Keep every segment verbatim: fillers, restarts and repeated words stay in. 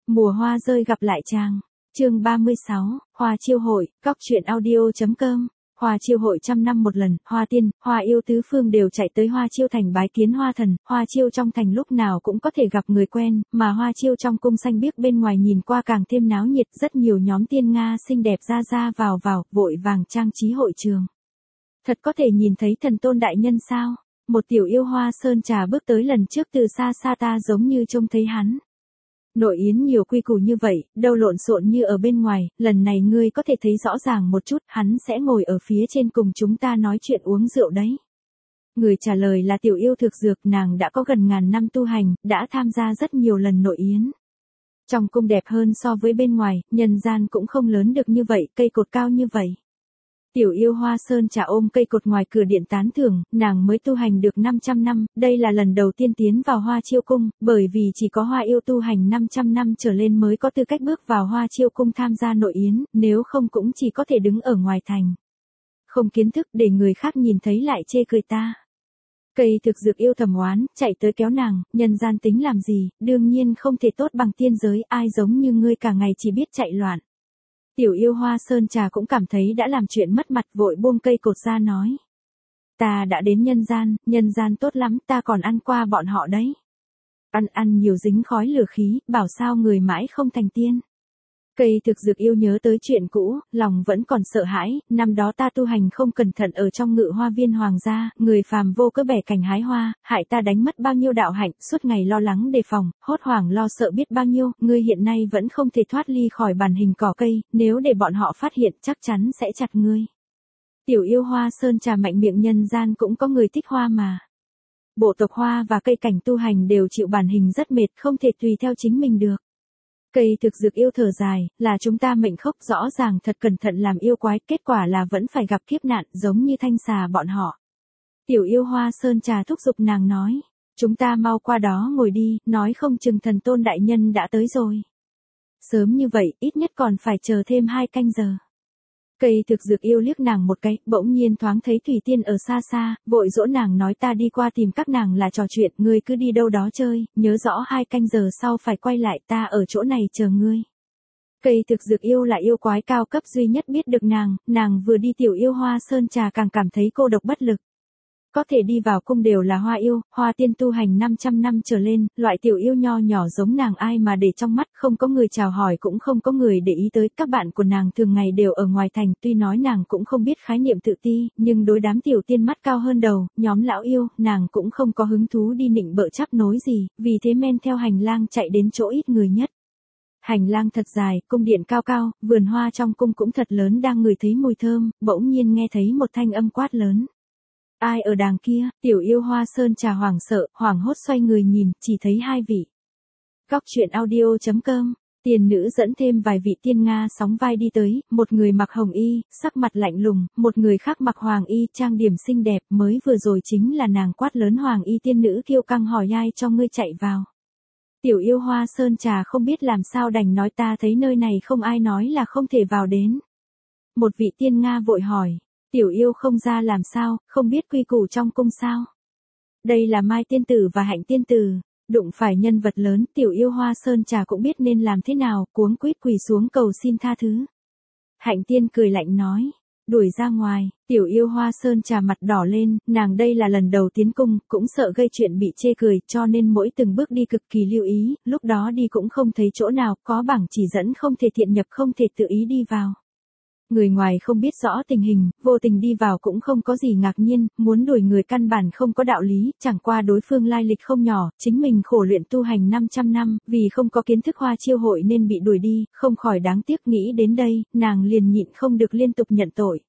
Mùa hoa rơi gặp lại chàng. Chương ba mươi sáu, Hoa Chiêu hội, góc truyện audio.com. Hoa Chiêu hội trăm năm một lần, Hoa Tiên, Hoa Yêu tứ phương đều chạy tới Hoa Chiêu thành bái kiến Hoa Thần. Hoa Chiêu trong thành lúc nào cũng có thể gặp người quen, mà Hoa Chiêu trong cung xanh biếc bên ngoài nhìn qua càng thêm náo nhiệt, rất nhiều nhóm tiên Nga xinh đẹp ra ra vào vào, vội vàng trang trí hội trường. Thật có thể nhìn thấy thần tôn đại nhân sao? Một tiểu yêu Hoa Sơn Trà bước tới lần trước từ xa xa ta giống như trông thấy hắn. Nội yến nhiều quy củ như vậy, đâu lộn xộn như ở bên ngoài, lần này ngươi có thể thấy rõ ràng một chút, hắn sẽ ngồi ở phía trên cùng chúng ta nói chuyện uống rượu đấy. Người trả lời là tiểu yêu Thực Dược, nàng đã có gần ngàn năm tu hành, đã tham gia rất nhiều lần nội yến. Trong cung đẹp hơn so với bên ngoài, nhân gian cũng không lớn được như vậy, cây cột cao như vậy. Tiểu yêu Hoa Sơn Trà ôm cây cột ngoài cửa điện tán thưởng, nàng mới tu hành được năm trăm năm, đây là lần đầu tiên tiến vào Hoa Chiêu cung, bởi vì chỉ có Hoa Yêu tu hành năm trăm năm trở lên mới có tư cách bước vào Hoa Chiêu cung tham gia nội yến, nếu không cũng chỉ có thể đứng ở ngoài thành. Không kiến thức để người khác nhìn thấy lại chê cười ta. Cây Thực Dược yêu thầm oán, chạy tới kéo nàng, nhân gian tính làm gì, đương nhiên không thể tốt bằng tiên giới, ai giống như ngươi cả ngày chỉ biết chạy loạn. Tiểu yêu Hoa Sơn Trà cũng cảm thấy đã làm chuyện mất mặt, vội buông cây cột ra nói. Ta đã đến nhân gian, nhân gian tốt lắm, ta còn ăn qua bọn họ đấy. Ăn ăn nhiều dính khói lửa khí, bảo sao người mãi không thành tiên. Cây Thực Dược yêu nhớ tới chuyện cũ, lòng vẫn còn sợ hãi, năm đó ta tu hành không cẩn thận ở trong ngự hoa viên hoàng gia, người phàm vô cớ bẻ cành hái hoa, hại ta đánh mất bao nhiêu đạo hạnh, suốt ngày lo lắng đề phòng, hốt hoảng lo sợ biết bao nhiêu, ngươi hiện nay vẫn không thể thoát ly khỏi bản hình cỏ cây, nếu để bọn họ phát hiện chắc chắn sẽ chặt ngươi. Tiểu yêu Hoa Sơn Trà mạnh miệng, nhân gian cũng có người thích hoa mà. Bộ tộc hoa và cây cảnh tu hành đều chịu bản hình rất mệt, không thể tùy theo chính mình được. Cây Thực Dược yêu thở dài, là chúng ta mệnh khốc, rõ ràng thật cẩn thận làm yêu quái, kết quả là vẫn phải gặp kiếp nạn, giống như thanh xà bọn họ. Tiểu yêu Hoa Sơn Trà thúc giục nàng nói, chúng ta mau qua đó ngồi đi, nói không chừng thần tôn đại nhân đã tới rồi. Sớm như vậy, ít nhất còn phải chờ thêm hai canh giờ. Cây Thực Dược yêu liếc nàng một cái, bỗng nhiên thoáng thấy Thủy Tiên ở xa xa, vội dỗ nàng nói ta đi qua tìm các nàng là trò chuyện, ngươi cứ đi đâu đó chơi, nhớ rõ hai canh giờ sau phải quay lại, ta ở chỗ này chờ ngươi. Cây Thực Dược yêu là yêu quái cao cấp duy nhất biết được nàng, nàng vừa đi tiểu yêu Hoa Sơn Trà càng cảm thấy cô độc bất lực. Có thể đi vào cung đều là Hoa Yêu, Hoa Tiên tu hành năm trăm năm trở lên, loại tiểu yêu nho nhỏ giống nàng ai mà để trong mắt, không có người chào hỏi cũng không có người để ý tới, các bạn của nàng thường ngày đều ở ngoài thành, tuy nói nàng cũng không biết khái niệm tự ti, nhưng đối đám tiểu tiên mắt cao hơn đầu, nhóm lão yêu, nàng cũng không có hứng thú đi nịnh bợ chắp nối gì, vì thế men theo hành lang chạy đến chỗ ít người nhất. Hành lang thật dài, cung điện cao cao, vườn hoa trong cung cũng thật lớn, đang ngửi thấy mùi thơm, bỗng nhiên nghe thấy một thanh âm quát lớn. Ai ở đàng kia? Tiểu yêu Hoa Sơn Trà hoảng sợ, hoảng hốt xoay người nhìn, chỉ thấy hai vị. Góc truyện audio.com, tiền nữ dẫn thêm vài vị tiên Nga sóng vai đi tới, một người mặc hồng y, sắc mặt lạnh lùng, một người khác mặc hoàng y, trang điểm xinh đẹp, mới vừa rồi chính là nàng quát lớn hoàng y tiên nữ kiêu căng hỏi ai cho ngươi chạy vào. Tiểu yêu Hoa Sơn Trà không biết làm sao đành nói ta thấy nơi này không ai nói là không thể vào đến. Một vị tiên Nga vội hỏi. Tiểu yêu không ra làm sao, không biết quy củ trong cung sao. Đây là Mai tiên tử và Hạnh tiên tử, đụng phải nhân vật lớn, tiểu yêu Hoa Sơn Trà cũng biết nên làm thế nào, cuống quýt quỳ xuống cầu xin tha thứ. Hạnh tiên cười lạnh nói, đuổi ra ngoài, tiểu yêu Hoa Sơn Trà mặt đỏ lên, nàng đây là lần đầu tiến cung, cũng sợ gây chuyện bị chê cười, cho nên mỗi từng bước đi cực kỳ lưu ý, lúc đó đi cũng không thấy chỗ nào, có bảng chỉ dẫn không thể thiện nhập, không thể tự ý đi vào. Người ngoài không biết rõ tình hình, vô tình đi vào cũng không có gì ngạc nhiên, muốn đuổi người căn bản không có đạo lý, chẳng qua đối phương lai lịch không nhỏ, chính mình khổ luyện tu hành năm trăm năm, vì không có kiến thức Hoa Chiêu hội nên bị đuổi đi, không khỏi đáng tiếc, nghĩ đến đây, nàng liền nhịn không được liên tục nhận tội.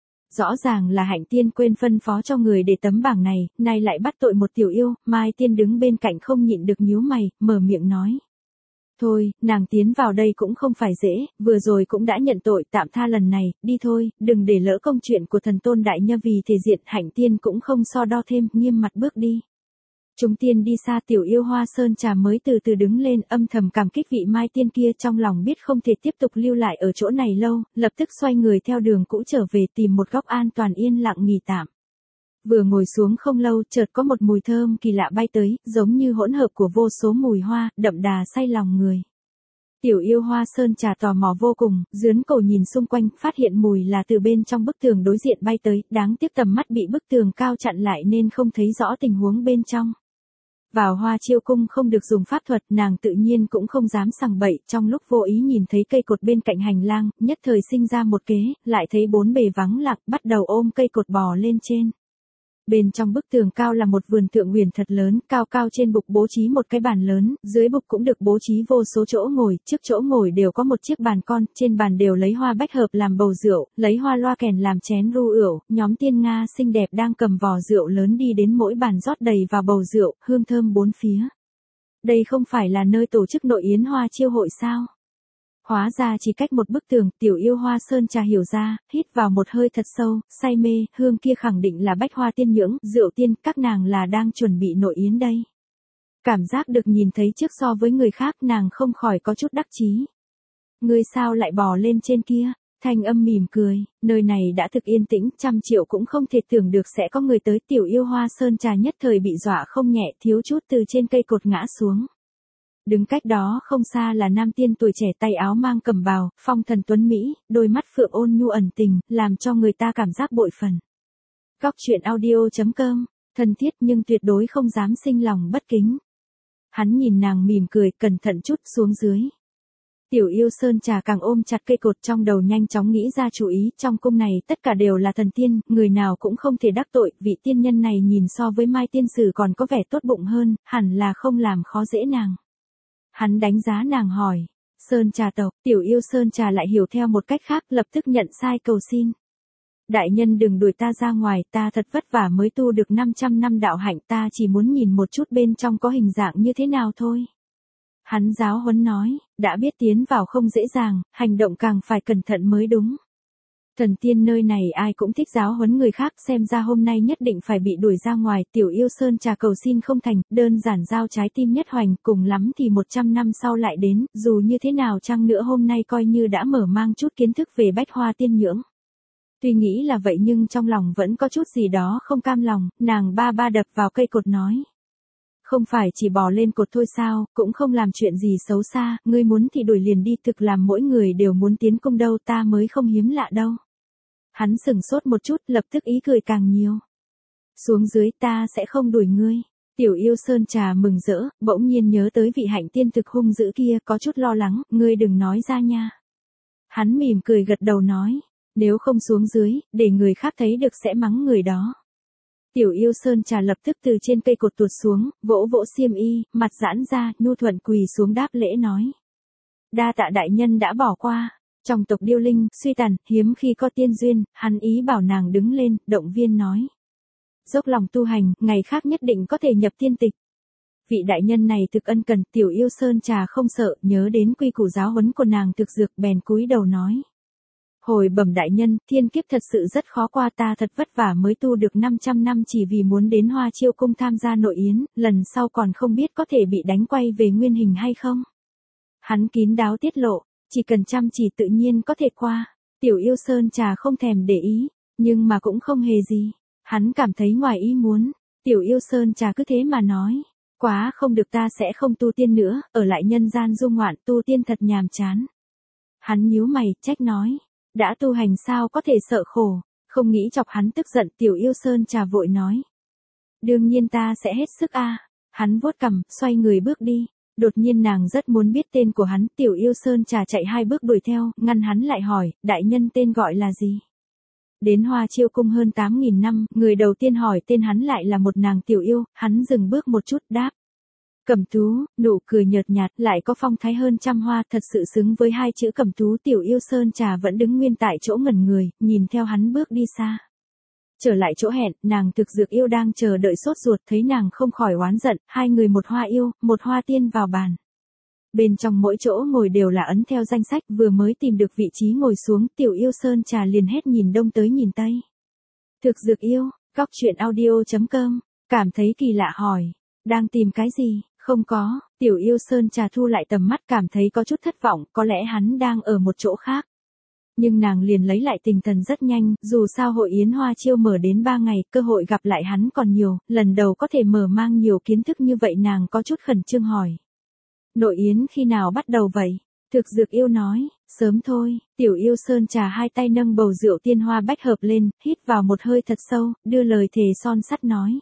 Rõ ràng là Hạnh tiên quên phân phó cho người để tấm bảng này, nay lại bắt tội một tiểu yêu, Mai tiên đứng bên cạnh không nhịn được nhíu mày, mở miệng nói. Thôi, nàng tiến vào đây cũng không phải dễ, vừa rồi cũng đã nhận tội, tạm tha lần này, đi thôi, đừng để lỡ công chuyện của thần tôn đại nhân, vì thể diện. Hạnh tiên cũng không so đo thêm, nghiêm mặt bước đi. Chúng tiên đi xa, tiểu yêu Hoa Sơn Trà mới từ từ đứng lên, âm thầm cảm kích vị Mai tiên kia, trong lòng biết không thể tiếp tục lưu lại ở chỗ này lâu, lập tức xoay người theo đường cũ trở về, tìm một góc an toàn yên lặng nghỉ tạm. Vừa ngồi xuống không lâu, chợt có một mùi thơm kỳ lạ bay tới, giống như hỗn hợp của vô số mùi hoa, đậm đà say lòng người. Tiểu yêu Hoa Sơn Trà tò mò vô cùng, dướn cổ nhìn xung quanh, phát hiện mùi là từ bên trong bức tường đối diện bay tới, đáng tiếc tầm mắt bị bức tường cao chặn lại nên không thấy rõ tình huống bên trong. Vào Hoa Chiêu cung không được dùng pháp thuật, nàng tự nhiên cũng không dám sằng bậy, trong lúc vô ý nhìn thấy cây cột bên cạnh hành lang, nhất thời sinh ra một kế, lại thấy bốn bề vắng lặng, bắt đầu ôm cây cột bò lên trên. Bên trong bức tường cao là một vườn thượng huyền thật lớn, cao cao trên bục bố trí một cái bàn lớn, dưới bục cũng được bố trí vô số chỗ ngồi, trước chỗ ngồi đều có một chiếc bàn con, trên bàn đều lấy hoa bách hợp làm bầu rượu, lấy hoa loa kèn làm chén ru ửu, nhóm tiên Nga xinh đẹp đang cầm vò rượu lớn đi đến mỗi bàn rót đầy vào bầu rượu, hương thơm bốn phía. Đây không phải là nơi tổ chức nội yến Hoa Chiêu hội sao? Hóa ra chỉ cách một bức tường, tiểu yêu Hoa Sơn Trà hiểu ra, hít vào một hơi thật sâu, say mê, hương kia khẳng định là bách hoa tiên nhưỡng, rượu tiên, các nàng là đang chuẩn bị nội yến đây. Cảm giác được nhìn thấy trước so với người khác nàng không khỏi có chút đắc chí. Ngươi sao lại bò lên trên kia? Thanh âm mỉm cười, nơi này đã thực yên tĩnh, trăm triệu cũng không thể tưởng được sẽ có người tới. Tiểu yêu Hoa Sơn Trà nhất thời bị dọa không nhẹ, thiếu chút từ trên cây cột ngã xuống. Đứng cách đó không xa là nam tiên tuổi trẻ, tay áo mang cẩm bào, phong thần tuấn Mỹ, đôi mắt phượng ôn nhu ẩn tình, làm cho người ta cảm giác bội phần. Góc truyện audio chấm com, thân thiết nhưng tuyệt đối không dám sinh lòng bất kính. Hắn nhìn nàng mỉm cười, cẩn thận chút xuống dưới. Tiểu yêu Sơn Trà càng ôm chặt cây cột, trong đầu nhanh chóng nghĩ ra chủ ý, trong cung này tất cả đều là thần tiên, người nào cũng không thể đắc tội, vị tiên nhân này nhìn so với Mai tiên sử còn có vẻ tốt bụng hơn, hẳn là không làm khó dễ nàng. Hắn đánh giá nàng hỏi, Sơn Trà tộc, tiểu yêu Sơn Trà lại hiểu theo một cách khác, lập tức nhận sai cầu xin. Đại nhân đừng đuổi ta ra ngoài, ta thật vất vả mới tu được năm trăm năm đạo hạnh, ta chỉ muốn nhìn một chút bên trong có hình dạng như thế nào thôi. Hắn giáo huấn nói, đã biết tiến vào không dễ dàng, hành động càng phải cẩn thận mới đúng. Thần tiên nơi này ai cũng thích giáo huấn người khác, xem ra hôm nay nhất định phải bị đuổi ra ngoài. Tiểu yêu Sơn Trà cầu xin không thành, đơn giản giao trái tim nhất hoành, cùng lắm thì một trăm năm sau lại đến, dù như thế nào chăng nữa hôm nay coi như đã mở mang chút kiến thức về bách hoa tiên nhưỡng. Tuy nghĩ là vậy nhưng trong lòng vẫn có chút gì đó không cam lòng, nàng ba ba đập vào cây cột nói. Không phải chỉ bò lên cột thôi sao, cũng không làm chuyện gì xấu xa, ngươi muốn thì đuổi liền đi, thực làm mỗi người đều muốn tiến cung đâu, ta mới không hiếm lạ đâu. Hắn sừng sốt một chút, lập tức ý cười càng nhiều. Xuống dưới, ta sẽ không đuổi ngươi. Tiểu yêu Sơn Trà mừng rỡ, bỗng nhiên nhớ tới vị hạnh tiên thực hung dữ kia, có chút lo lắng, ngươi đừng nói ra nha. Hắn mỉm cười gật đầu nói, nếu không xuống dưới, để người khác thấy được sẽ mắng người đó. Tiểu yêu Sơn Trà lập tức từ trên cây cột tuột xuống, vỗ vỗ xiêm y, mặt giãn ra, nhu thuận quỳ xuống đáp lễ nói. Đa tạ đại nhân đã bỏ qua. Trong tộc Điêu Linh, suy tàn, hiếm khi có tiên duyên, hắn ý bảo nàng đứng lên, động viên nói. Dốc lòng tu hành, ngày khác nhất định có thể nhập tiên tịch. Vị đại nhân này thực ân cần, tiểu yêu Sơn Trà không sợ, nhớ đến quy củ giáo huấn của nàng thực dược, bèn cúi đầu nói. Hồi bẩm đại nhân, thiên kiếp thật sự rất khó qua, ta thật vất vả mới tu được năm trăm năm chỉ vì muốn đến Hoa Chiêu cung tham gia nội yến, lần sau còn không biết có thể bị đánh quay về nguyên hình hay không. Hắn kín đáo tiết lộ, chỉ cần chăm chỉ tự nhiên có thể qua. Tiểu yêu Sơn Trà không thèm để ý, nhưng mà cũng không hề gì. Hắn cảm thấy ngoài ý muốn, tiểu yêu Sơn Trà cứ thế mà nói. Quá không được, ta sẽ không tu tiên nữa, ở lại nhân gian du ngoạn, tu tiên thật nhàm chán. Hắn nhíu mày, trách nói. Đã tu hành sao có thể sợ khổ, không nghĩ chọc hắn tức giận, tiểu yêu Sơn Trà vội nói. Đương nhiên ta sẽ hết sức a. Hắn vuốt cằm, xoay người bước đi. Đột nhiên nàng rất muốn biết tên của hắn, tiểu yêu Sơn Trà chạy hai bước đuổi theo, ngăn hắn lại hỏi, đại nhân tên gọi là gì? Đến Hoa Chiêu cung hơn tám nghìn năm, người đầu tiên hỏi tên hắn lại là một nàng tiểu yêu, hắn dừng bước một chút đáp. Cẩm Tú, nụ cười nhợt nhạt, lại có phong thái hơn trăm hoa, thật sự xứng với hai chữ Cẩm Tú. Tiểu yêu Sơn Trà vẫn đứng nguyên tại chỗ ngẩn người, nhìn theo hắn bước đi xa. Trở lại chỗ hẹn, nàng thực dược yêu đang chờ đợi sốt ruột, thấy nàng không khỏi oán giận, hai người một hoa yêu, một hoa tiên vào bàn. Bên trong mỗi chỗ ngồi đều là ấn theo danh sách, vừa mới tìm được vị trí ngồi xuống, tiểu yêu Sơn Trà liền hét nhìn đông tới nhìn tây. Thực dược yêu, góc truyện audio chấm com, cảm thấy kỳ lạ hỏi, đang tìm cái gì? Không có, tiểu yêu Sơn Trà thu lại tầm mắt, cảm thấy có chút thất vọng, có lẽ hắn đang ở một chỗ khác. Nhưng nàng liền lấy lại tinh thần rất nhanh, dù sao hội yến Hoa Chiêu mở đến ba ngày, cơ hội gặp lại hắn còn nhiều, lần đầu có thể mở mang nhiều kiến thức như vậy, nàng có chút khẩn trương hỏi. Nội yến khi nào bắt đầu vậy? Thực Dược Yêu nói, sớm thôi. Tiểu Yêu Sơn Trà hai tay nâng bầu rượu tiên hoa bách hợp lên, hít vào một hơi thật sâu, đưa lời thề son sắt nói.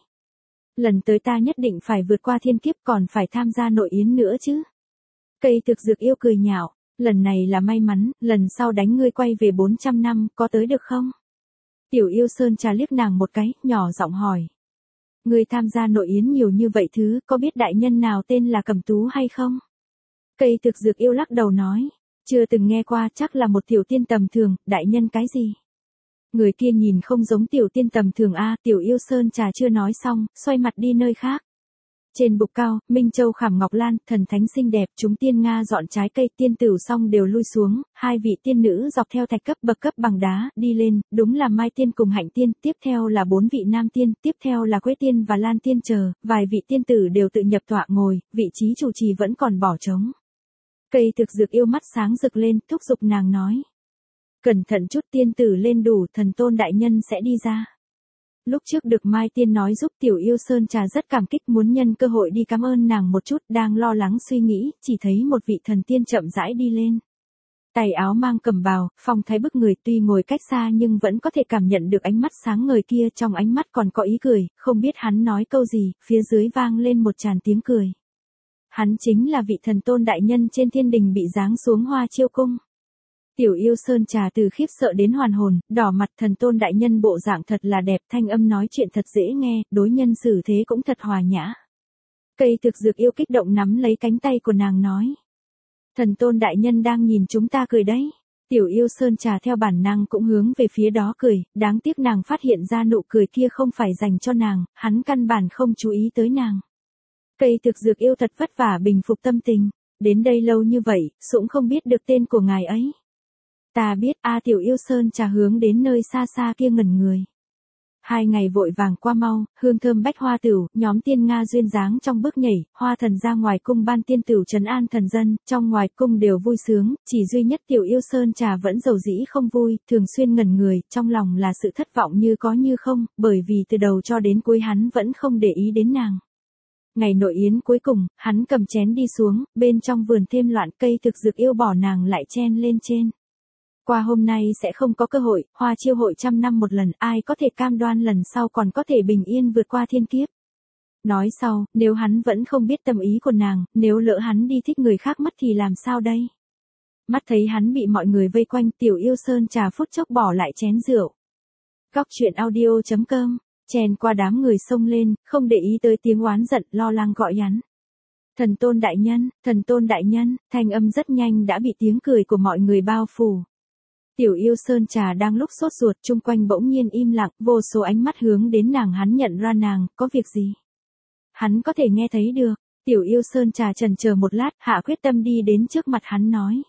Lần tới ta nhất định phải vượt qua thiên kiếp, còn phải tham gia nội yến nữa chứ. Cây Thực Dược Yêu cười nhạo, lần này là may mắn, lần sau đánh ngươi quay về bốn trăm năm, có tới được không? Tiểu Yêu Sơn Trà liếc nàng một cái, nhỏ giọng hỏi. Ngươi tham gia nội yến nhiều như vậy thứ, có biết đại nhân nào tên là Cẩm Tú hay không? Cây Thực Dược Yêu lắc đầu nói, chưa từng nghe qua, chắc là một tiểu tiên tầm thường, đại nhân cái gì? Người kia nhìn không giống tiểu tiên tầm thường a. Tiểu Yêu Sơn Trà chưa nói xong, xoay mặt đi nơi khác. Trên bục cao, Minh Châu khảm ngọc lan, thần thánh xinh đẹp, chúng tiên Nga dọn trái cây, tiên tử xong đều lui xuống, hai vị tiên nữ dọc theo thạch cấp bậc cấp bằng đá, đi lên, đúng là Mai Tiên cùng Hạnh Tiên, tiếp theo là bốn vị nam tiên, tiếp theo là Quế Tiên và Lan Tiên chờ, vài vị tiên tử đều tự nhập tọa ngồi, vị trí chủ trì vẫn còn bỏ trống. Cây Thực Dược Yêu mắt sáng rực lên, thúc giục nàng nói. Cẩn thận chút, tiên tử lên đủ, thần tôn đại nhân sẽ đi ra. Lúc trước được Mai Tiên nói giúp Tiểu Yêu Sơn Trà rất cảm kích, muốn nhân cơ hội đi cảm ơn nàng một chút, đang lo lắng suy nghĩ, chỉ thấy một vị thần tiên chậm rãi đi lên. Tay áo mang cẩm bào, phong thái bức người, tuy ngồi cách xa nhưng vẫn có thể cảm nhận được ánh mắt sáng ngời kia, trong ánh mắt còn có ý cười, không biết hắn nói câu gì, phía dưới vang lên một tràng tiếng cười. Hắn chính là vị thần tôn đại nhân trên thiên đình bị giáng xuống Hoa Chiêu cung. Tiểu Yêu Sơn Trà từ khiếp sợ đến hoàn hồn, đỏ mặt, thần tôn đại nhân bộ dạng thật là đẹp, thanh âm nói chuyện thật dễ nghe, đối nhân xử thế cũng thật hòa nhã. Cây Thực Dược Yêu kích động nắm lấy cánh tay của nàng nói. Thần tôn đại nhân đang nhìn chúng ta cười đấy. Tiểu Yêu Sơn Trà theo bản năng cũng hướng về phía đó cười, đáng tiếc nàng phát hiện ra nụ cười kia không phải dành cho nàng, hắn căn bản không chú ý tới nàng. Cây Thực Dược Yêu thật vất vả bình phục tâm tình, đến đây lâu như vậy, cũng không biết được tên của ngài ấy. Ta biết, a. Tiểu Yêu Sơn Trà hướng đến nơi xa xa kia ngẩn người. Hai ngày vội vàng qua mau, hương thơm bách hoa tửu, nhóm tiên Nga duyên dáng trong bước nhảy, hoa thần ra ngoài cung ban tiên tửu trấn an thần dân, trong ngoài cung đều vui sướng, chỉ duy nhất Tiểu Yêu Sơn Trà vẫn dầu dĩ không vui, thường xuyên ngẩn người, trong lòng là sự thất vọng như có như không, bởi vì từ đầu cho đến cuối hắn vẫn không để ý đến nàng. Ngày nội yến cuối cùng, hắn cầm chén đi xuống, bên trong vườn thêm loạn, Cây Thực Dược Yêu bỏ nàng lại chen lên trên. Qua hôm nay sẽ không có cơ hội, Hoa Chiêu hội trăm năm một lần, ai có thể cam đoan lần sau còn có thể bình yên vượt qua thiên kiếp. Nói sau, nếu hắn vẫn không biết tâm ý của nàng, nếu lỡ hắn đi thích người khác mất thì làm sao đây? Mắt thấy hắn bị mọi người vây quanh, Tiểu Yêu Sơn Trà phút chốc bỏ lại chén rượu. Góc truyện audio chấm com, chèn qua đám người xông lên, không để ý tới tiếng oán giận, lo lắng gọi hắn. Thần tôn đại nhân, thần tôn đại nhân, thanh âm rất nhanh đã bị tiếng cười của mọi người bao phủ. Tiểu Yêu Sơn Trà đang lúc sốt ruột, chung quanh bỗng nhiên im lặng, vô số ánh mắt hướng đến nàng, hắn nhận ra nàng, có việc gì? Hắn có thể nghe thấy được. Tiểu Yêu Sơn Trà chần chờ một lát, hạ quyết tâm đi đến trước mặt hắn nói.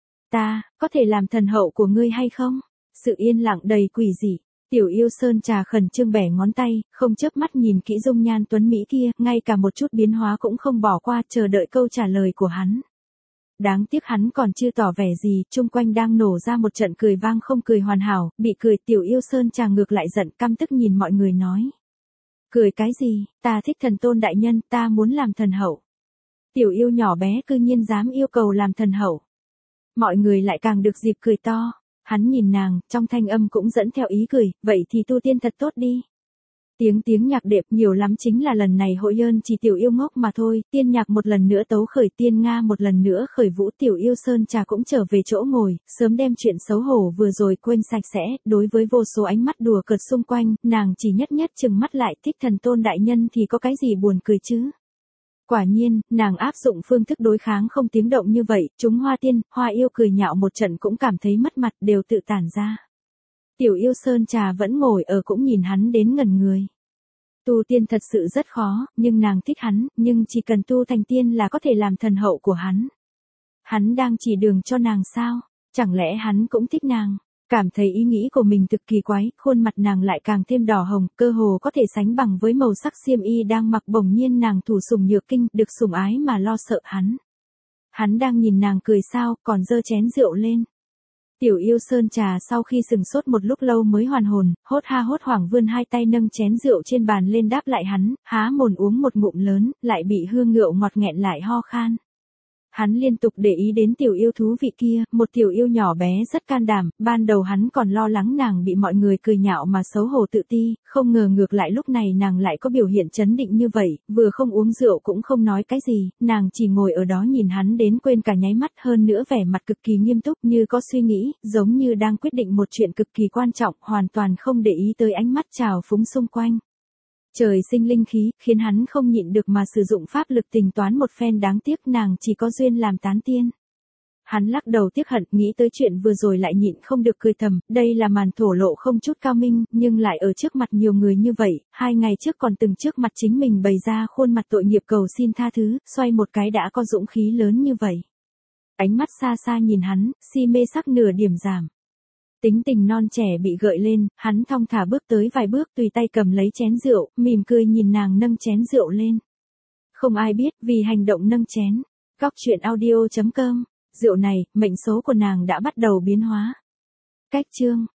Ta, có thể làm thần hậu của ngươi hay không? Sự yên lặng đầy quỷ dị. Tiểu Yêu Sơn Trà khẩn trương bẻ ngón tay, không chớp mắt nhìn kỹ dung nhan tuấn mỹ kia, ngay cả một chút biến hóa cũng không bỏ qua, chờ đợi câu trả lời của hắn. Đáng tiếc hắn còn chưa tỏ vẻ gì, chung quanh đang nổ ra một trận cười vang không cười hoàn hảo, bị cười. Tiểu Yêu Sơn Trà ngược lại giận, căm tức nhìn mọi người nói. Cười cái gì, ta thích thần tôn đại nhân, ta muốn làm thần hậu. Tiểu yêu nhỏ bé cư nhiên dám yêu cầu làm thần hậu. Mọi người lại càng được dịp cười to. Hắn nhìn nàng, trong thanh âm cũng dẫn theo ý cười, vậy thì tu tiên thật tốt đi. Tiếng tiếng nhạc đẹp nhiều lắm, chính là lần này hội ơn chỉ Tiểu Yêu ngốc mà thôi, tiên nhạc một lần nữa tấu khởi, tiên Nga một lần nữa khởi vũ. Tiểu Yêu Sơn Trà cũng trở về chỗ ngồi, sớm đem chuyện xấu hổ vừa rồi quên sạch sẽ, đối với vô số ánh mắt đùa cợt xung quanh, nàng chỉ nhất nhất chừng mắt lại, thích thần tôn đại nhân thì có cái gì buồn cười chứ. Quả nhiên, nàng áp dụng phương thức đối kháng không tiếng động như vậy, chúng hoa tiên, hoa yêu cười nhạo một trận cũng cảm thấy mất mặt, đều tự tản ra. Tiểu Yêu Sơn Trà vẫn ngồi ở cũng nhìn hắn đến ngẩn người. Tu tiên thật sự rất khó, nhưng nàng thích hắn, nhưng chỉ cần tu thành tiên là có thể làm thần hậu của hắn. Hắn đang chỉ đường cho nàng sao? Chẳng lẽ hắn cũng thích nàng? Cảm thấy ý nghĩ của mình thực kỳ quái, khuôn mặt nàng lại càng thêm đỏ hồng, cơ hồ có thể sánh bằng với màu sắc xiêm y đang mặc. Bỗng nhiên nàng thủ sủng nhược kinh, được sủng ái mà lo sợ hắn. Hắn đang nhìn nàng cười sao, còn giơ chén rượu lên. Tiểu Yêu Sơn Trà sau khi sừng sốt một lúc lâu mới hoàn hồn, hốt ha hốt hoảng vươn hai tay nâng chén rượu trên bàn lên đáp lại hắn, há mồm uống một ngụm lớn, lại bị hương rượu ngọt nghẹn lại ho khan. Hắn liên tục để ý đến tiểu yêu thú vị kia, một tiểu yêu nhỏ bé rất can đảm, ban đầu hắn còn lo lắng nàng bị mọi người cười nhạo mà xấu hổ tự ti, không ngờ ngược lại lúc này nàng lại có biểu hiện chấn định như vậy, vừa không uống rượu cũng không nói cái gì, nàng chỉ ngồi ở đó nhìn hắn đến quên cả nháy mắt, hơn nữa vẻ mặt cực kỳ nghiêm túc như có suy nghĩ, giống như đang quyết định một chuyện cực kỳ quan trọng, hoàn toàn không để ý tới ánh mắt trào phúng xung quanh. Trời sinh linh khí, khiến hắn không nhịn được mà sử dụng pháp lực tính toán một phen, đáng tiếc nàng chỉ có duyên làm tán tiên. Hắn lắc đầu tiếc hận, nghĩ tới chuyện vừa rồi lại nhịn không được cười thầm, đây là màn thổ lộ không chút cao minh, nhưng lại ở trước mặt nhiều người như vậy, hai ngày trước còn từng trước mặt chính mình bày ra khuôn mặt tội nghiệp cầu xin tha thứ, xoay một cái đã có dũng khí lớn như vậy. Ánh mắt xa xa nhìn hắn, si mê sắc nửa điểm giảm. Tính tình non trẻ bị gợi lên, hắn thong thả bước tới vài bước, tùy tay cầm lấy chén rượu, mỉm cười nhìn nàng nâng chén rượu lên. Không ai biết, vì hành động nâng chén. Góc truyện audio chấm com. Rượu này, mệnh số của nàng đã bắt đầu biến hóa. Cách chương